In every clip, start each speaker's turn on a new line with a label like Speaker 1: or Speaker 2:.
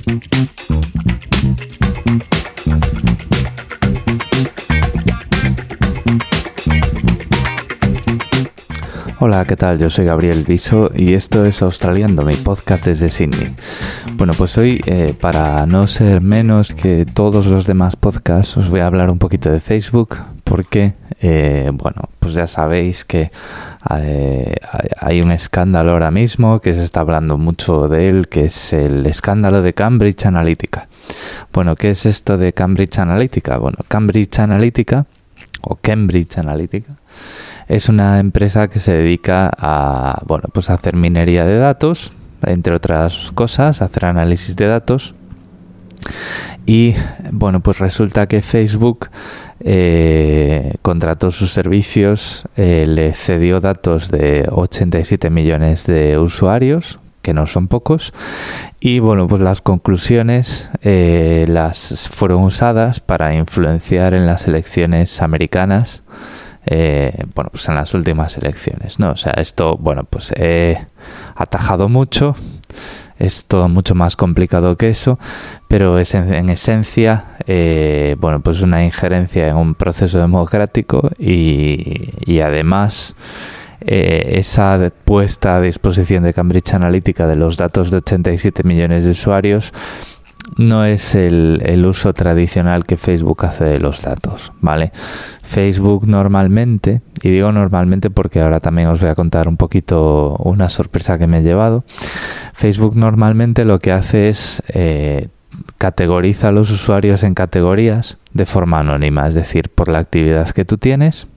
Speaker 1: Hola, ¿qué tal? Yo soy Gabriel Viso y esto es Australiando, mi podcast desde Sydney. Bueno, pues hoy, para no ser menos que todos los demás podcasts, os voy a hablar un poquito de Facebook porque, pues ya sabéis que hay un escándalo ahora mismo que se está hablando mucho de él, que es el escándalo de Cambridge Analytica. Bueno, ¿qué es esto de Cambridge Analytica? Bueno, Cambridge Analytica es una empresa que se dedica a, pues a hacer minería de datos, entre otras cosas, hacer análisis de datos. Y pues resulta que Facebook contrató sus servicios, le cedió datos de 87 millones de usuarios, que no son pocos, y pues las conclusiones las fueron usadas para influenciar en las elecciones americanas, pues en las últimas elecciones, ¿no? O sea, esto, pues he atajado mucho, es todo mucho más complicado que eso, pero es en esencia, pues una injerencia en un proceso democrático y además esa puesta a disposición de Cambridge Analytica de los datos de 87 millones de usuarios no es el uso tradicional que Facebook hace de los datos, ¿vale? Facebook normalmente, y digo normalmente porque ahora también os voy a contar un poquito una sorpresa que me he llevado. Facebook normalmente lo que hace es categoriza a los usuarios en categorías de forma anónima, es decir, por la actividad que tú tienes,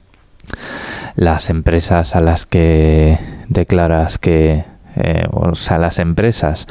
Speaker 1: las empresas a las que declaras que, las empresas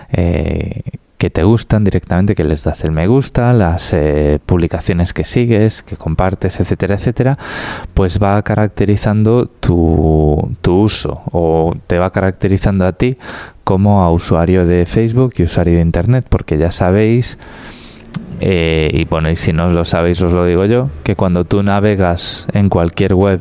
Speaker 1: que te gustan directamente, que les das el me gusta, las publicaciones que sigues, que compartes, etcétera, etcétera, pues va caracterizando tu uso, o te va caracterizando a ti como a usuario de Facebook y usuario de Internet, porque ya sabéis, y si no lo sabéis os lo digo yo, que cuando tú navegas en cualquier web,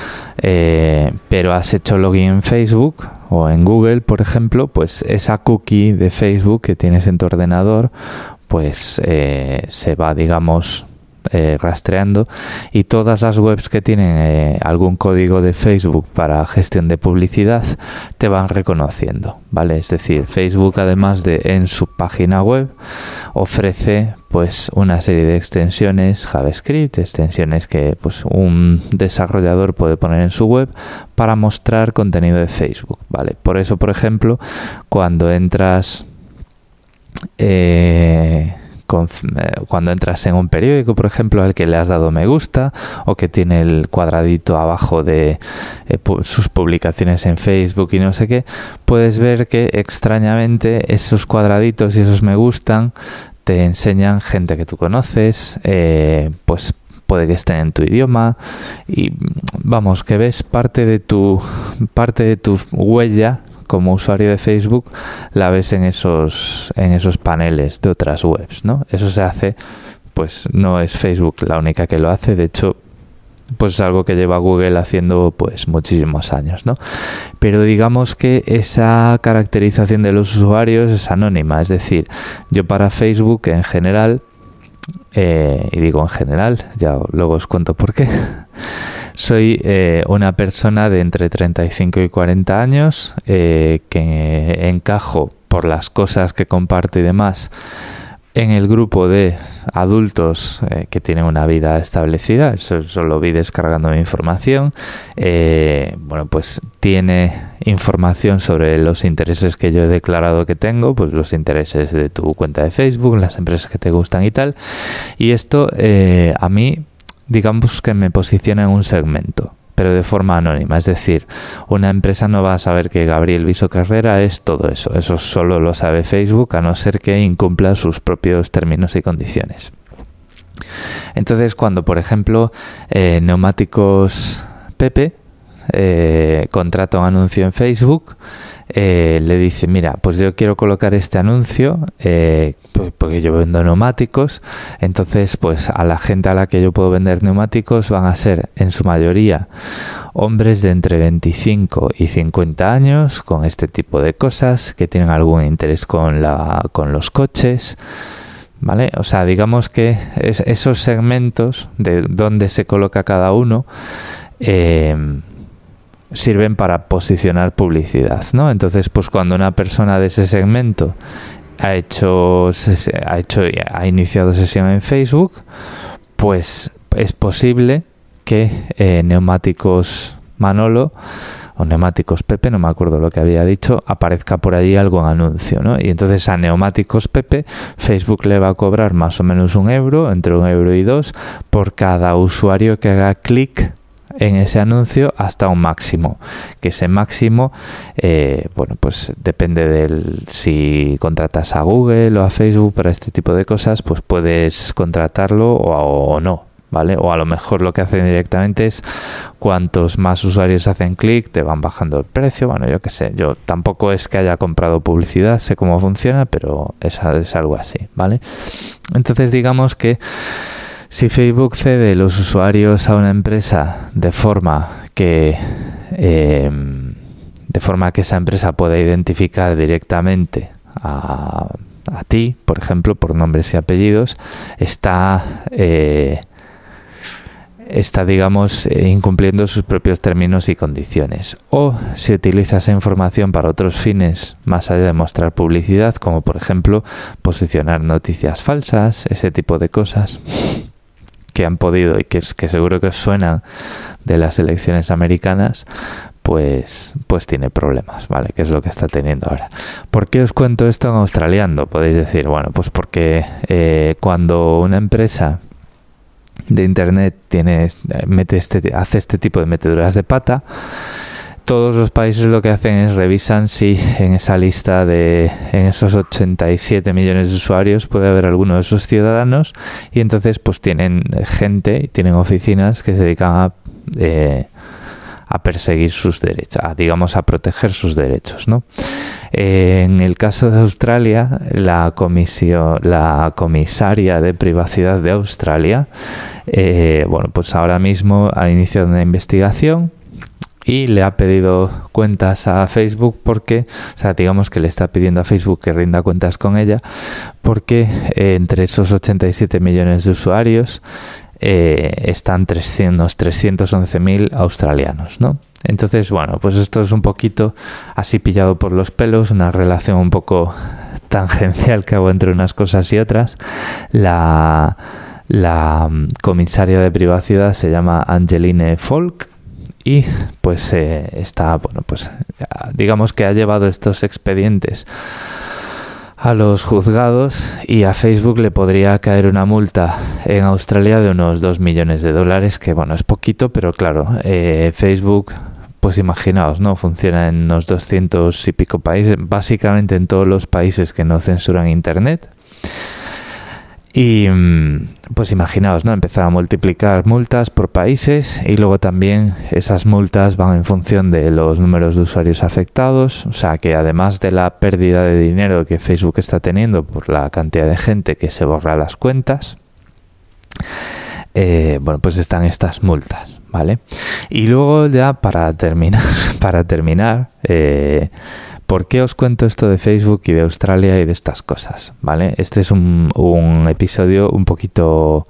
Speaker 1: pero has hecho login en Facebook o en Google, por ejemplo, pues esa cookie de Facebook que tienes en tu ordenador, pues se va, digamos, rastreando, y todas las webs que tienen algún código de Facebook para gestión de publicidad te van reconociendo, ¿vale? Es decir, Facebook, además de en su página web, ofrece pues una serie de extensiones JavaScript, extensiones que pues un desarrollador puede poner en su web para mostrar contenido de Facebook, ¿vale? Por eso, por ejemplo, cuando entras en un periódico, por ejemplo, al que le has dado me gusta, o que tiene el cuadradito abajo de sus publicaciones en Facebook y no sé qué, puedes ver que extrañamente esos cuadraditos y esos me gustan te enseñan gente que tú conoces, pues puede que estén en tu idioma, y vamos, que ves parte de tu huella como usuario de Facebook, la ves en esos paneles de otras webs, ¿no? Eso se hace, pues no es Facebook la única que lo hace, de hecho, pues es algo que lleva Google haciendo pues muchísimos años, ¿no? Pero digamos que esa caracterización de los usuarios es anónima, es decir, yo para Facebook en general, y digo en general, ya luego os cuento por qué, soy una persona de entre 35 y 40 años, que encajo por las cosas que comparto y demás en el grupo de adultos que tienen una vida establecida. Eso lo vi descargando mi información. Pues tiene información sobre los intereses que yo he declarado que tengo, pues los intereses de tu cuenta de Facebook, las empresas que te gustan y tal. Y esto a mí, digamos que me posiciona en un segmento, pero de forma anónima. Es decir, una empresa no va a saber que Gabriel Viso Carrera es todo eso. Eso solo lo sabe Facebook, a no ser que incumpla sus propios términos y condiciones. Entonces, cuando, por ejemplo, Neumáticos Pepe contrata un anuncio en Facebook, le dice, mira, pues yo quiero colocar este anuncio porque yo vendo neumáticos, entonces pues a la gente a la que yo puedo vender neumáticos van a ser en su mayoría hombres de entre 25 y 50 años con este tipo de cosas, que tienen algún interés con los coches, ¿vale? O sea, digamos que esos segmentos de donde se coloca cada uno sirven para posicionar publicidad, ¿no? Entonces, pues cuando una persona de ese segmento ha iniciado sesión en Facebook, pues es posible que Neumáticos Manolo o Neumáticos Pepe, no me acuerdo lo que había dicho, aparezca por allí algún anuncio, ¿no? Y entonces a Neumáticos Pepe Facebook le va a cobrar más o menos €1, entre €1 y €2, por cada usuario que haga clic en ese anuncio hasta un máximo, que ese máximo bueno, pues depende si contratas a Google o a Facebook para este tipo de cosas, pues puedes contratarlo o no, ¿vale? O a lo mejor lo que hacen directamente es cuantos más usuarios hacen clic te van bajando el precio. Bueno, yo qué sé, yo tampoco es que haya comprado publicidad, sé cómo funciona, pero es algo así, ¿vale? Entonces digamos que si Facebook cede los usuarios a una empresa de forma que esa empresa pueda identificar directamente a ti, por ejemplo, por nombres y apellidos, está digamos, incumpliendo sus propios términos y condiciones. O si utiliza esa información para otros fines más allá de mostrar publicidad, como por ejemplo posicionar noticias falsas, ese tipo de cosas que han podido y que seguro que os suenan de las elecciones americanas, pues tiene problemas, ¿vale? Que es lo que está teniendo ahora. ¿Por qué os cuento esto en australiano? Podéis decir, bueno, pues porque cuando una empresa de internet hace este tipo de meteduras de pata, todos los países lo que hacen es revisan si en esa lista en esos 87 millones de usuarios puede haber alguno de esos ciudadanos, y entonces pues tienen gente, tienen oficinas que se dedican a perseguir sus derechos, digamos a proteger sus derechos, ¿no? En el caso de Australia, la comisaria de privacidad de Australia, bueno, pues ahora mismo ha iniciado una investigación y le ha pedido cuentas a Facebook porque, o sea, digamos que le está pidiendo a Facebook que rinda cuentas con ella porque entre esos 87 millones de usuarios están 311.000 australianos, ¿no? Entonces, bueno, pues esto es un poquito así pillado por los pelos, una relación un poco tangencial que hago entre unas cosas y otras. La comisaria de privacidad se llama Angeline Folk y pues está, bueno, pues digamos que ha llevado estos expedientes a los juzgados y a Facebook le podría caer una multa en Australia de unos $2 millones, que bueno, es poquito, pero claro, Facebook, pues imaginaos, ¿no? Funciona en unos 200 y pico países, básicamente en todos los países que no censuran Internet. Y pues imaginaos, ¿no? Empezar a multiplicar multas por países y luego también esas multas van en función de los números de usuarios afectados, o sea que además de la pérdida de dinero que Facebook está teniendo por la cantidad de gente que se borra las cuentas, bueno, pues están estas multas, ¿vale? Y luego ya para terminar, ¿por qué os cuento esto de Facebook y de Australia y de estas cosas? ¿Vale? Este es un episodio un poquito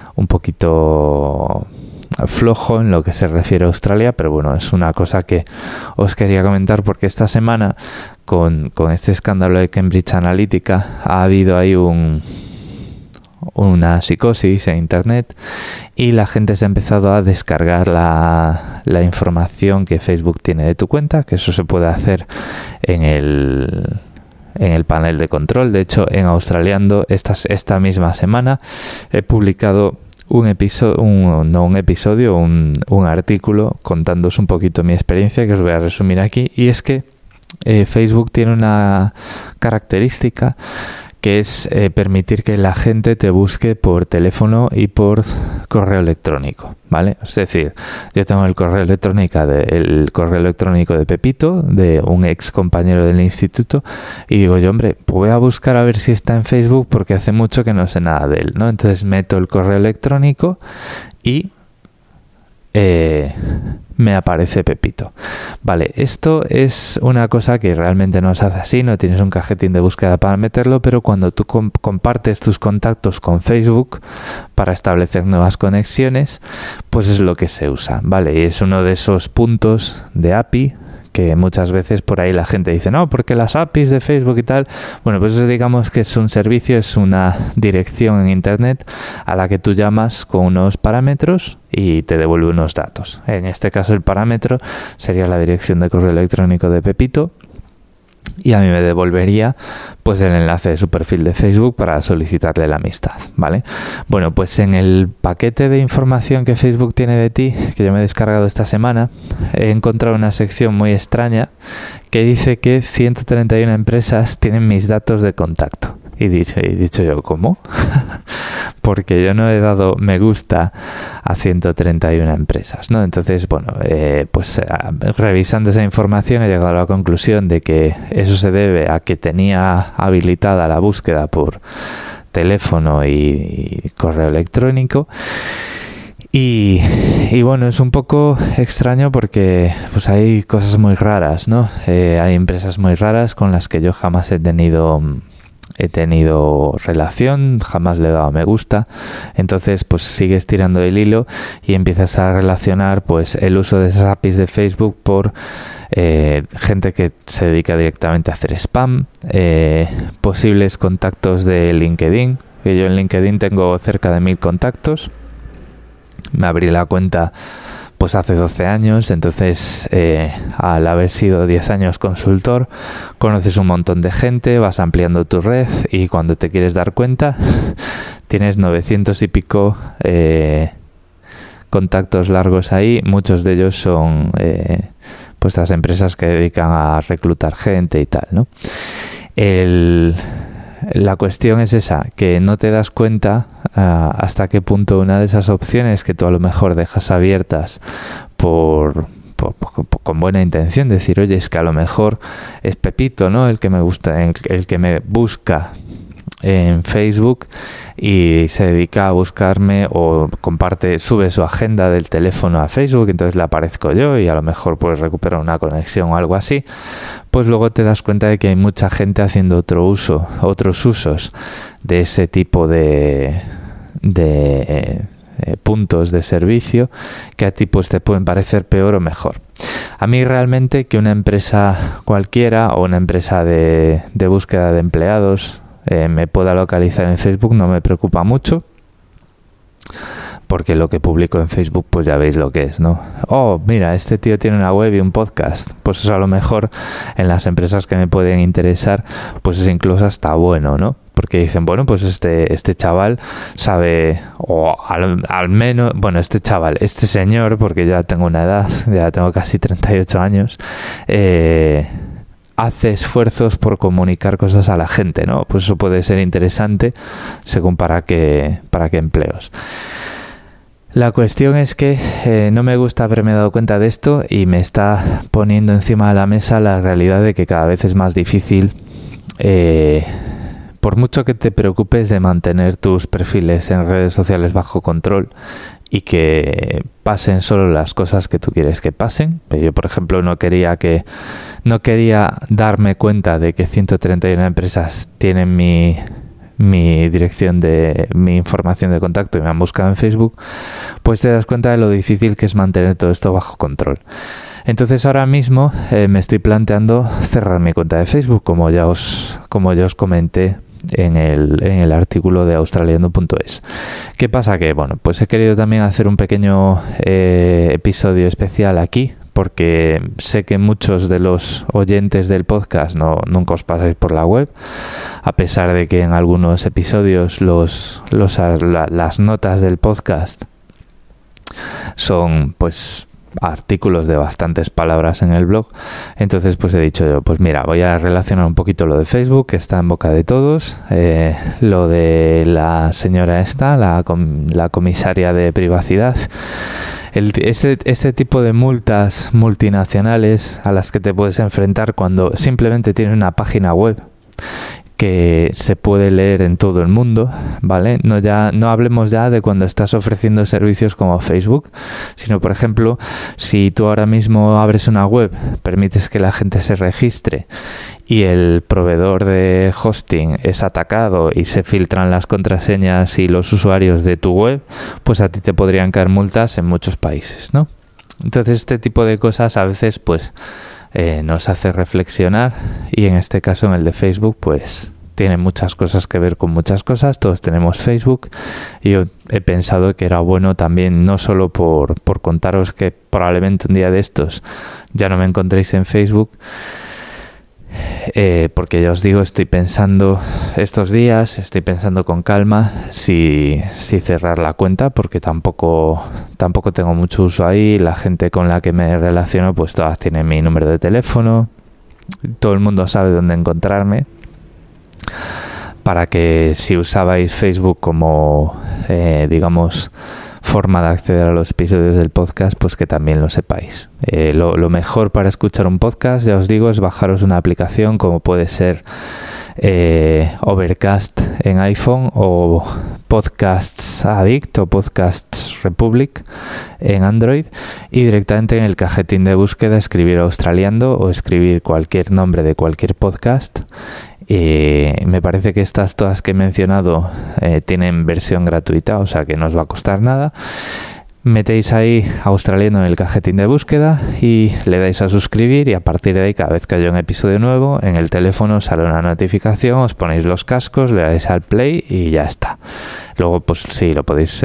Speaker 1: flojo en lo que se refiere a Australia, pero bueno, es una cosa que os quería comentar porque esta semana con este escándalo de Cambridge Analytica ha habido ahí una psicosis en Internet y la gente se ha empezado a descargar la información que Facebook tiene de tu cuenta, que eso se puede hacer en el panel de control. De hecho, en Australiando esta misma semana he publicado un artículo contándoos un poquito mi experiencia, que os voy a resumir aquí, y es que Facebook tiene una característica que es permitir que la gente te busque por teléfono y por correo electrónico, ¿vale? Es decir, yo tengo el correo electrónico de Pepito, de un ex compañero del instituto, y digo yo, hombre, pues voy a buscar a ver si está en Facebook porque hace mucho que no sé nada de él, ¿no? Entonces meto el correo electrónico y me aparece Pepito. Vale, esto es una cosa que realmente no se hace así, no tienes un cajetín de búsqueda para meterlo, pero cuando tú compartes tus contactos con Facebook para establecer nuevas conexiones, pues es lo que se usa, ¿vale? Y es uno de esos puntos de API que muchas veces por ahí la gente dice, no, porque las APIs de Facebook y tal, bueno, pues digamos que es un servicio, es una dirección en Internet a la que tú llamas con unos parámetros y te devuelve unos datos. En este caso el parámetro sería la dirección de correo electrónico de Pepito y a mí me devolvería pues el enlace de su perfil de Facebook para solicitarle la amistad, ¿vale? Bueno, pues en el paquete de información que Facebook tiene de ti, que yo me he descargado esta semana, he encontrado una sección muy extraña que dice que 131 empresas tienen mis datos de contacto. Y dicho yo, ¿cómo? Porque yo no he dado me gusta a 131 empresas, ¿no? Entonces, bueno, revisando esa información he llegado a la conclusión de que eso se debe a que tenía habilitada la búsqueda por teléfono y correo electrónico. Y bueno, es un poco extraño porque pues hay cosas muy raras, ¿no? Hay empresas muy raras con las que yo jamás he tenido relación, jamás le he dado me gusta. Entonces pues sigues tirando del hilo y empiezas a relacionar pues el uso de esas APIs de Facebook por gente que se dedica directamente a hacer spam, posibles contactos de LinkedIn, que yo en LinkedIn tengo cerca de 1000 contactos. Me abrí la cuenta pues hace 12 años, entonces al haber sido 10 años consultor, conoces un montón de gente, vas ampliando tu red y cuando te quieres dar cuenta tienes 900 y pico contactos largos ahí, muchos de ellos son pues las empresas que dedican a reclutar gente y tal, ¿no? La cuestión es esa, que no te das cuenta hasta qué punto una de esas opciones que tú a lo mejor dejas abiertas con buena intención, decir, oye, es que a lo mejor es Pepito, ¿no? El que me gusta, el que me busca en Facebook y se dedica a buscarme o sube su agenda del teléfono a Facebook, entonces le aparezco yo y a lo mejor puedes recuperar una conexión o algo así, pues luego te das cuenta de que hay mucha gente haciendo otros usos de ese tipo de puntos de servicio que a ti pues te pueden parecer peor o mejor. A mí realmente que una empresa cualquiera o una empresa de búsqueda de empleados me pueda localizar en Facebook no me preocupa mucho, porque lo que publico en Facebook pues ya veis lo que es, ¿no? Oh, mira, este tío tiene una web y un podcast, pues eso a lo mejor en las empresas que me pueden interesar pues es incluso hasta bueno, ¿no? Porque dicen, bueno, pues este chaval sabe, o al menos, bueno, este señor, porque ya tengo una edad, ya tengo casi 38 años, hace esfuerzos por comunicar cosas a la gente, ¿no? Pues eso puede ser interesante según para qué empleos. La cuestión es que no me gusta haberme dado cuenta de esto y me está poniendo encima de la mesa la realidad de que cada vez es más difícil, por mucho que te preocupes de mantener tus perfiles en redes sociales bajo control y que pasen solo las cosas que tú quieres que pasen. Yo, por ejemplo, no quería darme cuenta de que 131 empresas tienen mi dirección de mi información de contacto y me han buscado en Facebook, pues te das cuenta de lo difícil que es mantener todo esto bajo control. Entonces ahora mismo me estoy planteando cerrar mi cuenta de Facebook, como ya os comenté en el artículo de australiano.es. ¿Qué pasa? Que bueno, pues he querido también hacer un pequeño episodio especial aquí, porque sé que muchos de los oyentes del podcast nunca os pasáis por la web, a pesar de que en algunos episodios las notas del podcast son pues artículos de bastantes palabras en el blog. Entonces pues he dicho yo, pues mira, voy a relacionar un poquito lo de Facebook, que está en boca de todos, lo de la señora esta, la comisaria de privacidad, este tipo de multas multinacionales a las que te puedes enfrentar cuando simplemente tienes una página web que se puede leer en todo el mundo, ¿vale? No hablemos ya de cuando estás ofreciendo servicios como Facebook, sino, por ejemplo, si tú ahora mismo abres una web, permites que la gente se registre y el proveedor de hosting es atacado y se filtran las contraseñas y los usuarios de tu web, pues a ti te podrían caer multas en muchos países, ¿no? Entonces, este tipo de cosas a veces, pues, nos hace reflexionar, y en este caso, en el de Facebook, pues tiene muchas cosas que ver con muchas cosas. Todos tenemos Facebook y yo he pensado que era bueno también, no solo por contaros que probablemente un día de estos ya no me encontréis en Facebook, porque ya os digo, estoy pensando con calma si cerrar la cuenta, porque tampoco tengo mucho uso ahí. La gente con la que me relaciono pues todas tienen mi número de teléfono, todo el mundo sabe dónde encontrarme, para que si usabais Facebook como digamos forma de acceder a los episodios del podcast, pues que también lo sepáis. Lo mejor para escuchar un podcast, ya os digo, es bajaros una aplicación como puede ser Overcast en iPhone, o Podcasts Addict o Podcasts Republic en Android, y directamente en el cajetín de búsqueda escribir Australiando o escribir cualquier nombre de cualquier podcast. Me parece que estas todas que he mencionado tienen versión gratuita, o sea que no os va a costar nada. Metéis ahí Australiando en el cajetín de búsqueda y le dais a suscribir, y a partir de ahí, cada vez que haya un episodio nuevo, en el teléfono os sale una notificación, os ponéis los cascos, le dais al play y ya está. Luego pues sí, lo podéis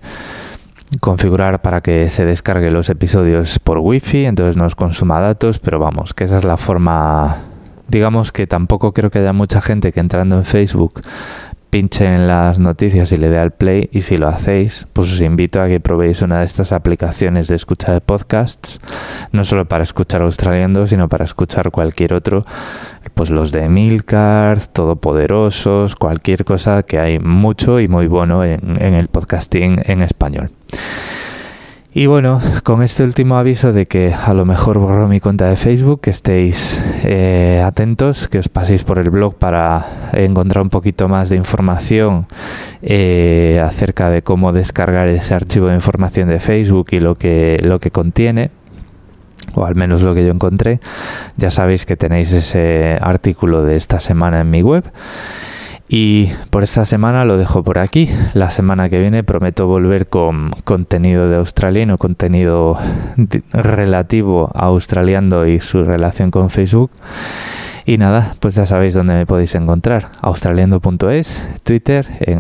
Speaker 1: configurar para que se descargue los episodios por wifi, entonces no os consuma datos, pero vamos, que esa es la forma. Digamos que tampoco creo que haya mucha gente que entrando en Facebook pinche en las noticias y le dé al play, y si lo hacéis, pues os invito a que probéis una de estas aplicaciones de escucha de podcasts, no solo para escuchar Australiando, sino para escuchar cualquier otro, pues los de Emilcar, Todopoderosos, cualquier cosa, que hay mucho y muy bueno en el podcasting en español. Y bueno, con este último aviso de que a lo mejor borro mi cuenta de Facebook, que estéis atentos, que os paséis por el blog para encontrar un poquito más de información acerca de cómo descargar ese archivo de información de Facebook y lo que contiene, o al menos lo que yo encontré. Ya sabéis que tenéis ese artículo de esta semana en mi web. Y por esta semana lo dejo por aquí. La semana que viene prometo volver con contenido de Australiano, contenido relativo a Australiando y su relación con Facebook. Y nada, pues ya sabéis dónde me podéis encontrar. Australiando.es, Twitter en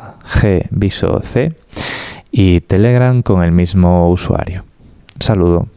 Speaker 1: @gvisoc y Telegram con el mismo usuario. Un saludo.